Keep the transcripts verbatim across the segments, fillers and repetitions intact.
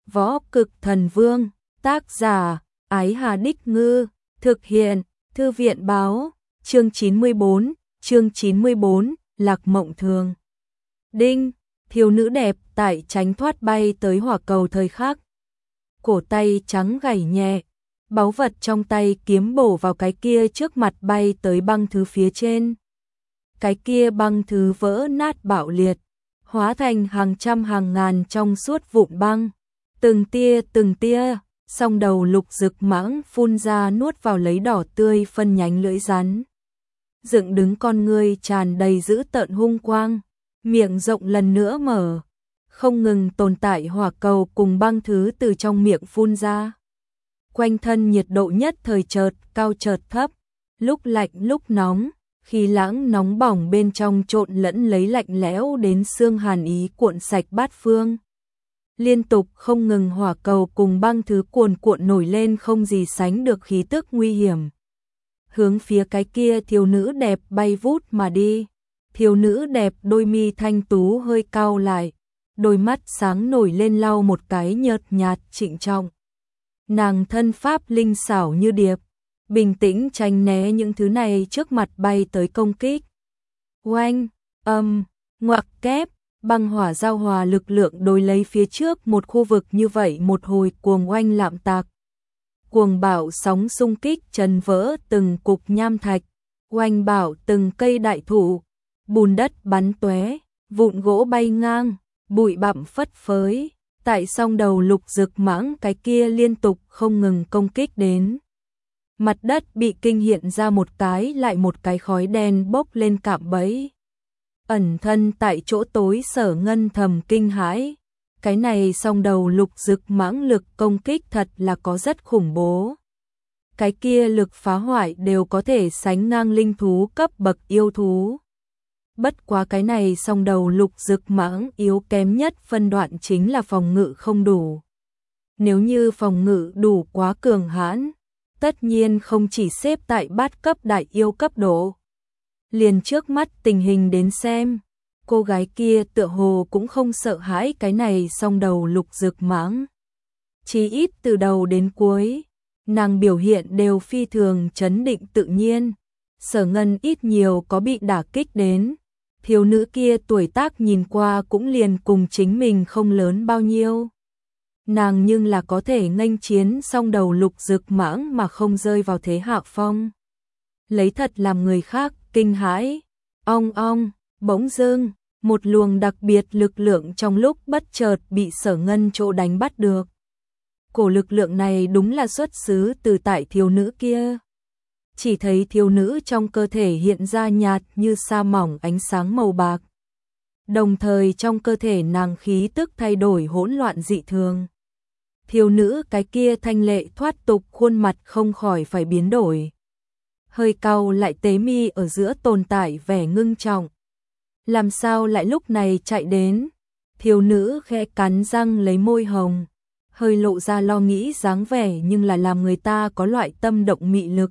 Võ Cực Thần Vương, tác giả, Ái Hà Đích Ngư, thực hiện, Thư viện Báo, chương chín mươi bốn, chương chín mươi bốn, Lạc Mộng Thường. Đinh, thiếu nữ đẹp tại tránh thoát bay tới hỏa cầu thời khắc. Cổ tay trắng gảy nhẹ, báu vật trong tay kiếm bổ vào cái kia trước mặt bay tới băng thứ phía trên. Cái kia băng thứ vỡ nát bạo liệt, hóa thành hàng trăm hàng ngàn trong suốt vụn băng. Từng tia từng tia, song đầu lục rực mãng phun ra nuốt vào lấy đỏ tươi phân nhánh lưỡi rắn. Dựng đứng con ngươi tràn đầy dữ tợn hung quang, miệng rộng lần nữa mở, không ngừng tồn tại hỏa cầu cùng băng thứ từ trong miệng phun ra. Quanh thân nhiệt độ nhất thời chợt cao chợt thấp, lúc lạnh lúc nóng, khi lãng nóng bỏng bên trong trộn lẫn lấy lạnh lẽo đến xương hàn ý cuộn sạch bát phương. Liên tục không ngừng hỏa cầu cùng băng thứ cuồn cuộn nổi lên không gì sánh được khí tức nguy hiểm. Hướng phía cái kia thiếu nữ đẹp bay vút mà đi. Thiếu nữ đẹp đôi mi thanh tú hơi cau lại, đôi mắt sáng nổi lên lau một cái nhợt nhạt trịnh trọng. Nàng thân pháp linh xảo như điệp, bình tĩnh tránh né những thứ này trước mặt bay tới công kích. Oanh, âm, ngoặc kép, băng hỏa giao hòa lực lượng đối lấy phía trước một khu vực như vậy một hồi cuồng oanh lạm tạc. Cuồng bạo sóng xung kích trần vỡ từng cục nham thạch, oanh bảo từng cây đại thụ, bùn đất bắn tóe, vụn gỗ bay ngang, bụi bặm phất phới. Tại song đầu lục rực mãng cái kia liên tục không ngừng công kích đến. Mặt đất bị kinh hiện ra một cái lại một cái khói đen bốc lên cạm bẫy. Ẩn thân tại chỗ tối Sở Ngân thầm kinh hãi. Cái này song đầu lục rực mãng lực công kích thật là có rất khủng bố. Cái kia lực phá hoại đều có thể sánh ngang linh thú cấp bậc yêu thú. Bất quá cái này song đầu lục rực mãng yếu kém nhất phân đoạn chính là phòng ngự không đủ. Nếu như phòng ngự đủ quá cường hãn, tất nhiên không chỉ xếp tại bát cấp đại yêu cấp độ. Liền trước mắt tình hình đến xem, cô gái kia tựa hồ cũng không sợ hãi cái này song đầu lục rực mãng. Chỉ ít từ đầu đến cuối, nàng biểu hiện đều phi thường trấn định tự nhiên. Sở Ngân ít nhiều có bị đả kích đến. Thiếu nữ kia tuổi tác nhìn qua cũng liền cùng chính mình không lớn bao nhiêu. Nàng nhưng là có thể nghênh chiến song đầu lục rực mãng mà không rơi vào thế hạ phong. Lấy thật làm người khác kinh hãi. Ong ong, bỗng dưng, một luồng đặc biệt lực lượng trong lúc bất chợt bị Sở Ngân chỗ đánh bắt được. Cổ lực lượng này đúng là xuất xứ từ tại thiếu nữ kia. Chỉ thấy thiếu nữ trong cơ thể hiện ra nhạt như sa mỏng ánh sáng màu bạc. Đồng thời trong cơ thể nàng khí tức thay đổi hỗn loạn dị thường. Thiếu nữ cái kia thanh lệ thoát tục khuôn mặt không khỏi phải biến đổi. Hơi cau lại tế mi ở giữa tồn tại vẻ ngưng trọng. Làm sao lại lúc này chạy đến? Thiếu nữ khẽ cắn răng lấy môi hồng, hơi lộ ra lo nghĩ dáng vẻ nhưng là làm người ta có loại tâm động mị lực.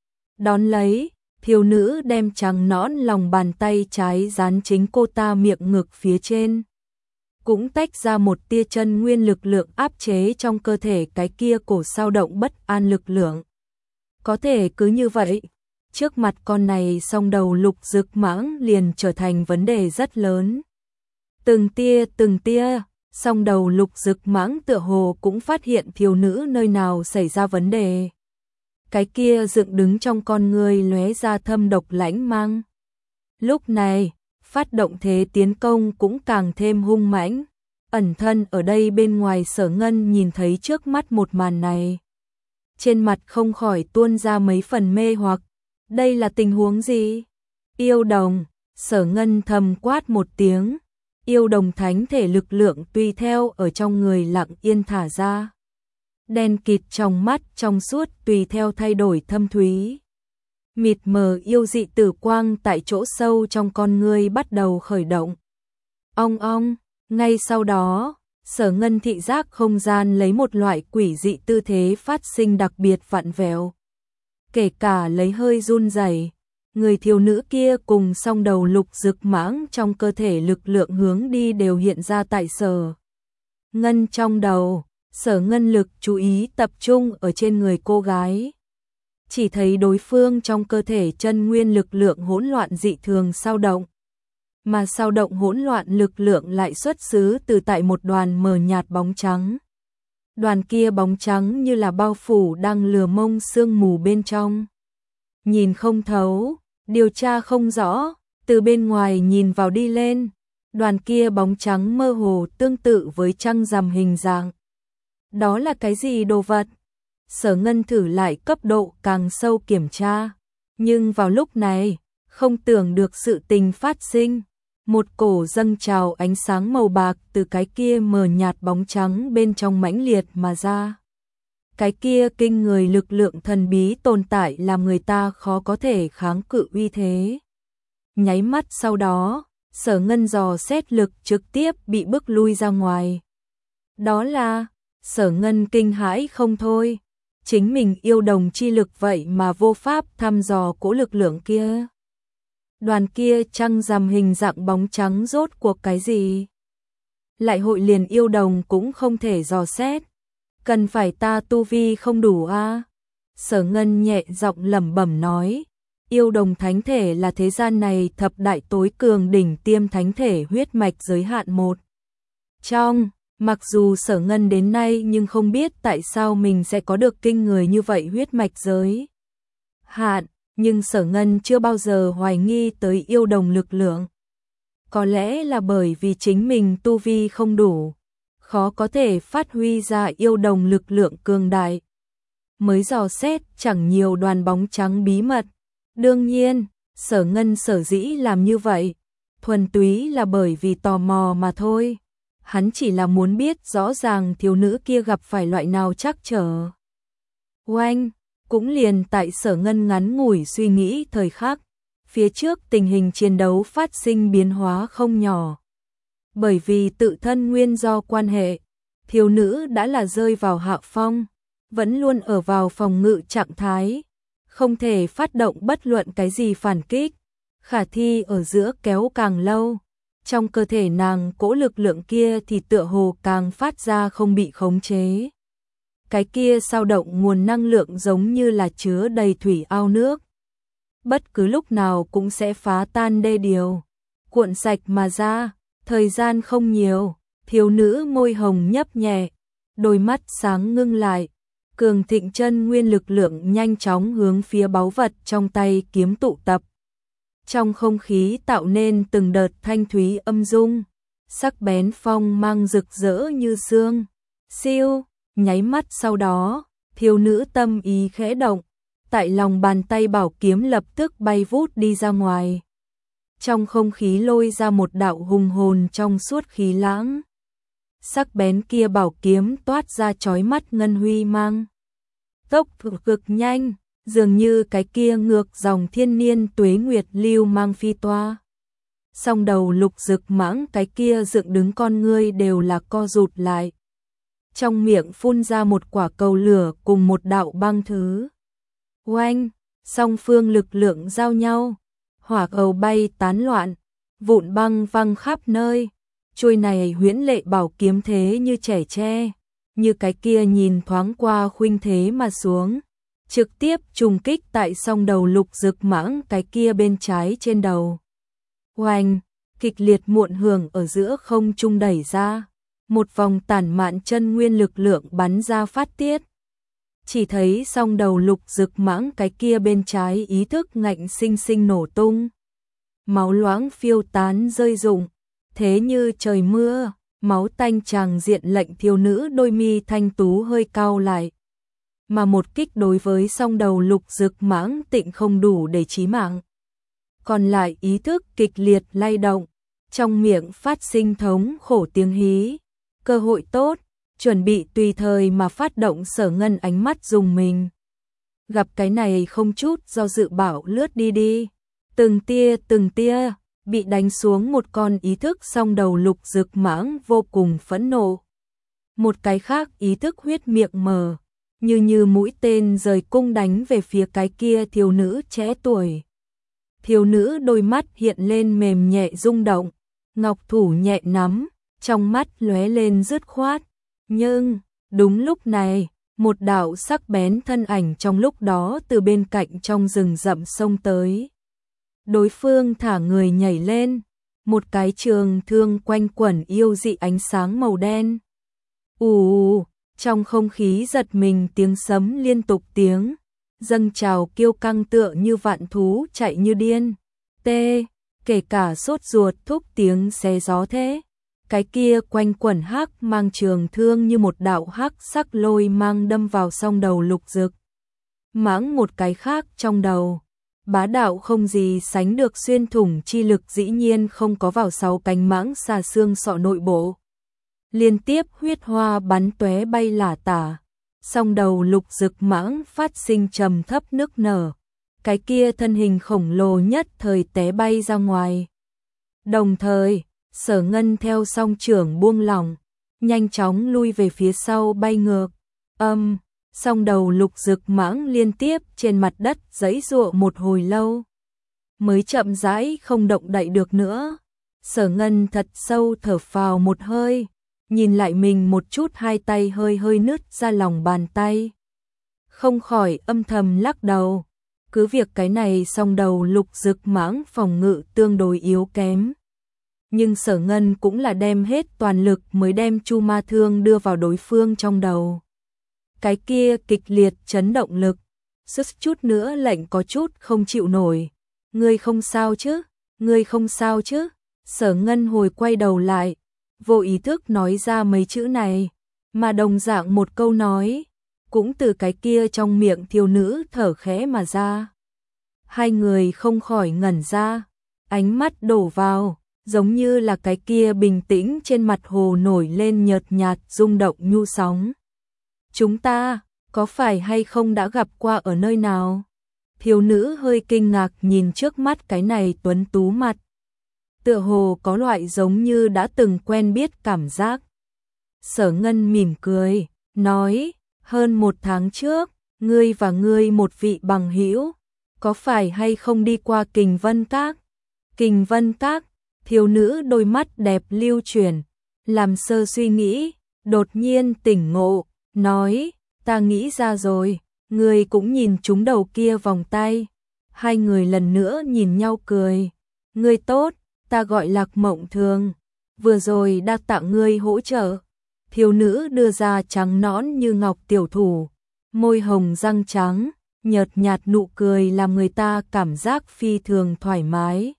Đón lấy, thiếu nữ đem trắng nõn lòng bàn tay trái dán chính cô ta miệng ngực phía trên. Cũng tách ra một tia chân nguyên lực lượng áp chế trong cơ thể cái kia cổ sao động bất an lực lượng. Có thể cứ như vậy, trước mặt con này song đầu lục rực mãng liền trở thành vấn đề rất lớn. Từng tia từng tia, song đầu lục rực mãng tựa hồ cũng phát hiện thiếu nữ nơi nào xảy ra vấn đề. Cái kia dựng đứng trong con người lóe ra thâm độc lãnh mang. Lúc này, phát động thế tiến công cũng càng thêm hung mãnh. Ẩn thân ở đây bên ngoài Sở Ngân nhìn thấy trước mắt một màn này. Trên mặt không khỏi tuôn ra mấy phần mê hoặc. Đây là tình huống gì? Yêu đồng, Sở Ngân thầm quát một tiếng. Yêu đồng thánh thể lực lượng tùy theo ở trong người lặng yên thả ra. Đen kịt trong mắt trong suốt tùy theo thay đổi thâm thúy. Mịt mờ yêu dị tử quang tại chỗ sâu trong con ngươi bắt đầu khởi động. Ong ong, ngay sau đó, Sở Ngân thị giác không gian lấy một loại quỷ dị tư thế phát sinh đặc biệt vặn vẹo. Kể cả lấy hơi run rẩy, người thiếu nữ kia cùng song đầu lục rực mãng trong cơ thể lực lượng hướng đi đều hiện ra tại Sở Ngân trong đầu. Sở Ngân lực chú ý tập trung ở trên người cô gái. Chỉ thấy đối phương trong cơ thể chân nguyên lực lượng hỗn loạn dị thường xao động. Mà xao động hỗn loạn lực lượng lại xuất xứ từ tại một đoàn mờ nhạt bóng trắng. Đoàn kia bóng trắng như là bao phủ đang lừa mông sương mù bên trong. Nhìn không thấu, điều tra không rõ, từ bên ngoài nhìn vào đi lên. Đoàn kia bóng trắng mơ hồ tương tự với trăng rằm hình dạng. Đó là cái gì đồ vật? Sở Ngân thử lại cấp độ càng sâu kiểm tra. Nhưng vào lúc này, không tưởng được sự tình phát sinh. Một cổ dâng trào ánh sáng màu bạc từ cái kia mờ nhạt bóng trắng bên trong mãnh liệt mà ra. Cái kia kinh người lực lượng thần bí tồn tại làm người ta khó có thể kháng cự uy thế. Nháy mắt sau đó, Sở Ngân dò xét lực trực tiếp bị bức lui ra ngoài. Đó là, Sở Ngân kinh hãi không thôi. Chính mình yêu đồng chi lực vậy mà vô pháp thăm dò cỗ lực lượng kia. Đoàn kia trăng rằm hình dạng bóng trắng rốt cuộc cái gì? Lại hội liền yêu đồng cũng không thể dò xét. Cần phải ta tu vi không đủ a? À? Sở Ngân nhẹ giọng lẩm bẩm nói. Yêu đồng thánh thể là thế gian này thập đại tối cường đỉnh tiêm thánh thể huyết mạch giới hạn một. Trong, mặc dù Sở Ngân đến nay nhưng không biết tại sao mình sẽ có được kinh người như vậy huyết mạch giới hạn. Nhưng Sở Ngân chưa bao giờ hoài nghi tới yêu đồng lực lượng. Có lẽ là bởi vì chính mình tu vi không đủ, khó có thể phát huy ra yêu đồng lực lượng cường đại. Mới dò xét chẳng nhiều đoàn bóng trắng bí mật. Đương nhiên, Sở Ngân sở dĩ làm như vậy, thuần túy là bởi vì tò mò mà thôi. Hắn chỉ là muốn biết rõ ràng thiếu nữ kia gặp phải loại nào trắc trở. Oanh! Cũng liền tại Sở Ngân ngắn ngủi suy nghĩ thời khắc, phía trước tình hình chiến đấu phát sinh biến hóa không nhỏ. Bởi vì tự thân nguyên do quan hệ, thiếu nữ đã là rơi vào hạ phong, vẫn luôn ở vào phòng ngự trạng thái, không thể phát động bất luận cái gì phản kích, khả thi ở giữa kéo càng lâu. Trong cơ thể nàng cỗ lực lượng kia thì tựa hồ càng phát ra không bị khống chế. Cái kia sao động nguồn năng lượng giống như là chứa đầy thủy ao nước. Bất cứ lúc nào cũng sẽ phá tan đê điều, cuộn sạch mà ra, thời gian không nhiều, thiếu nữ môi hồng nhấp nhẹ, đôi mắt sáng ngưng lại, cường thịnh chân nguyên lực lượng nhanh chóng hướng phía báu vật trong tay kiếm tụ tập. Trong không khí tạo nên từng đợt thanh thúy âm dung, sắc bén phong mang rực rỡ như sương. Siêu! Nháy mắt sau đó, thiếu nữ tâm ý khẽ động, tại lòng bàn tay bảo kiếm lập tức bay vút đi ra ngoài. Trong không khí lôi ra một đạo hùng hồn trong suốt khí lãng. Sắc bén kia bảo kiếm toát ra chói mắt ngân huy mang. Tốc cực nhanh, dường như cái kia ngược dòng thiên niên tuế nguyệt lưu mang phi toa. Song đầu Lục Dực Mãng cái kia dựng đứng con ngươi đều là co rụt lại. Trong miệng phun ra một quả cầu lửa cùng một đạo băng thứ. Oanh, song phương lực lượng giao nhau, hỏa cầu bay tán loạn, vụn băng văng khắp nơi. Chuôi này huyễn lệ bảo kiếm thế như trẻ tre, như cái kia nhìn thoáng qua khuynh thế mà xuống, trực tiếp trùng kích tại song đầu Lục Dực Mãng cái kia bên trái trên đầu. Oanh, kịch liệt muộn hưởng ở giữa không trung đẩy ra. Một vòng tản mạn chân nguyên lực lượng bắn ra phát tiết. Chỉ thấy song đầu Lục Dực Mãng cái kia bên trái ý thức ngạnh sinh sinh nổ tung. Máu loãng phiêu tán rơi rụng, thế như trời mưa, máu tanh tràng diện lệnh thiếu nữ đôi mi thanh tú hơi cau lại. Mà một kích đối với song đầu Lục Dực Mãng tịnh không đủ để chí mạng. Còn lại ý thức kịch liệt lay động, trong miệng phát sinh thống khổ tiếng hí. Cơ hội tốt, chuẩn bị tùy thời mà phát động. Sở Ngân ánh mắt dùng mình. Gặp cái này không chút do dự bảo lướt đi đi. Từng tia từng tia, bị đánh xuống một con ý thức song đầu Lục Dực Mãng vô cùng phẫn nộ. Một cái khác ý thức huyết miệng mờ, như như mũi tên rời cung đánh về phía cái kia thiếu nữ trẻ tuổi. Thiếu nữ đôi mắt hiện lên mềm nhẹ rung động, ngọc thủ nhẹ nắm. Trong mắt lóe lên dứt khoát, nhưng Đúng lúc này, một đạo sắc bén thân ảnh trong lúc đó từ bên cạnh trong rừng rậm xông tới. Đối phương thả người nhảy lên, một cái trường thương quanh quẩn yêu dị ánh sáng màu đen. Ù, trong không khí giật mình tiếng sấm liên tục tiếng, dâng trào kiêu căng tựa như vạn thú chạy như điên. Tê, kể cả sốt ruột thúc tiếng xé gió thế. Cái kia quanh quẩn hắc mang trường thương như một đạo hắc sắc lôi mang đâm vào song đầu Lục Dực. Mãng một cái khác trong đầu, bá đạo không gì sánh được xuyên thủng chi lực dĩ nhiên không có vào sáu cánh mãng xà xương sọ nội bộ. Liên tiếp huyết hoa bắn tóe bay lả tả, song đầu Lục Dực mãng phát sinh trầm thấp nức nở. Cái kia thân hình khổng lồ nhất thời té bay ra ngoài. Đồng thời, Sở Ngân theo song trưởng buông lỏng, nhanh chóng lui về phía sau bay ngược. Âm, song đầu Lục Dực mãng liên tiếp trên mặt đất giãy giụa một hồi lâu, mới chậm rãi không động đậy được nữa. Sở Ngân thật sâu thở phào một hơi, nhìn lại mình một chút, hai tay hơi hơi nứt ra lòng bàn tay. Không khỏi âm thầm lắc đầu, cứ việc cái này song đầu Lục Dực mãng phòng ngự tương đối yếu kém. Nhưng Sở Ngân cũng là đem hết toàn lực mới đem chu ma thương đưa vào đối phương trong đầu. Cái kia kịch liệt chấn động lực, sức chút nữa lệnh có chút không chịu nổi. Ngươi không sao chứ? Ngươi không sao chứ? Sở Ngân hồi quay đầu lại, vô ý thức nói ra mấy chữ này, mà đồng dạng một câu nói, cũng từ cái kia trong miệng thiếu nữ thở khẽ mà ra. Hai người không khỏi ngẩn ra, ánh mắt đổ vào, giống như là cái kia bình tĩnh trên mặt hồ nổi lên nhợt nhạt rung động nhu sóng. Chúng ta, có phải hay không đã gặp qua ở nơi nào? Thiếu nữ hơi kinh ngạc nhìn trước mắt cái này tuấn tú mặt. Tựa hồ có loại giống như đã từng quen biết cảm giác. Sở Ngân mỉm cười, nói, hơn một tháng trước, ngươi và ngươi một vị bằng hữu, có phải hay không đi qua Kình Vân Các? Kình Vân Các, thiếu nữ đôi mắt đẹp lưu chuyển, làm sơ suy nghĩ, đột nhiên tỉnh ngộ, nói, ta nghĩ ra rồi, ngươi cũng nhìn trúng đầu kia vòng tay. Hai người lần nữa nhìn nhau cười, ngươi tốt, ta gọi Lạc Mộng Thường, vừa rồi đã tặng ngươi hỗ trợ. Thiếu nữ đưa ra trắng nõn như ngọc tiểu thủ, môi hồng răng trắng, nhợt nhạt nụ cười làm người ta cảm giác phi thường thoải mái.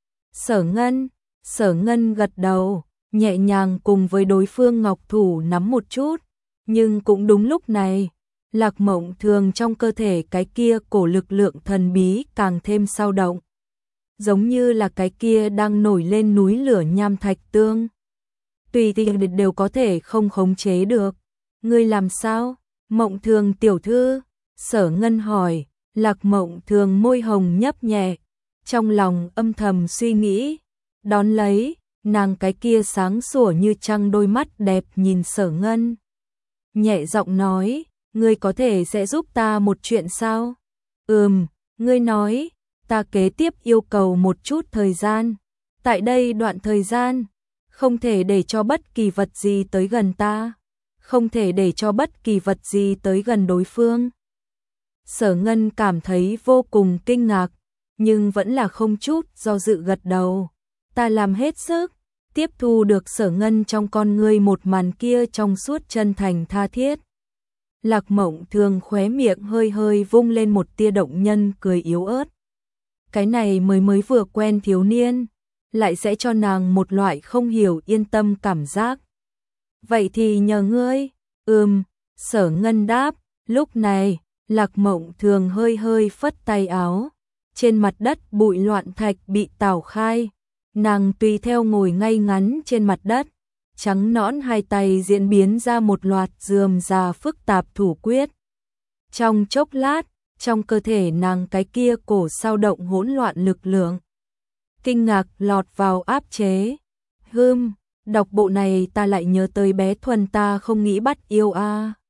Sở Ngân, Sở Ngân gật đầu, nhẹ nhàng cùng với đối phương ngọc thủ nắm một chút, nhưng cũng đúng lúc này, Lạc Mộng Thường trong cơ thể cái kia cổ lực lượng thần bí càng thêm sao động. Giống như là cái kia đang nổi lên núi lửa nham thạch tương. Tùy tiện đều có thể không khống chế được. Ngươi làm sao? Mộng Thường tiểu thư, Sở Ngân hỏi. Lạc Mộng Thường môi hồng nhấp nhẹ, trong lòng âm thầm suy nghĩ. Đón lấy, nàng cái kia sáng sủa như trăng đôi mắt đẹp nhìn Sở Ngân. Nhẹ giọng nói, ngươi có thể sẽ giúp ta một chuyện sao? Ừm, ngươi nói, ta kế tiếp yêu cầu một chút thời gian. Tại đây đoạn thời gian, không thể để cho bất kỳ vật gì tới gần ta, không thể để cho bất kỳ vật gì tới gần đối phương. Sở Ngân cảm thấy vô cùng kinh ngạc, nhưng vẫn là không chút do dự gật đầu. Ta làm hết sức, tiếp thu được Sở Ngân trong con ngươi một màn kia trong suốt chân thành tha thiết. Lạc Mộng Thường khóe miệng hơi hơi vung lên một tia động nhân cười yếu ớt. Cái này mới mới vừa quen thiếu niên, lại sẽ cho nàng một loại không hiểu yên tâm cảm giác. Vậy thì nhờ ngươi. Ừm, Sở Ngân đáp. Lúc này, Lạc Mộng Thường hơi hơi phất tay áo, trên mặt đất bụi loạn thạch bị tào khai, nàng tùy theo ngồi ngay ngắn trên mặt đất, trắng nõn hai tay diễn biến ra một loạt rườm rà phức tạp thủ quyết. Trong chốc lát, trong cơ thể nàng cái kia cổ sao động hỗn loạn lực lượng. Kinh ngạc lọt vào áp chế. Hừm, đọc bộ này ta lại nhớ tới bé Thuần ta không nghĩ bắt yêu a. À.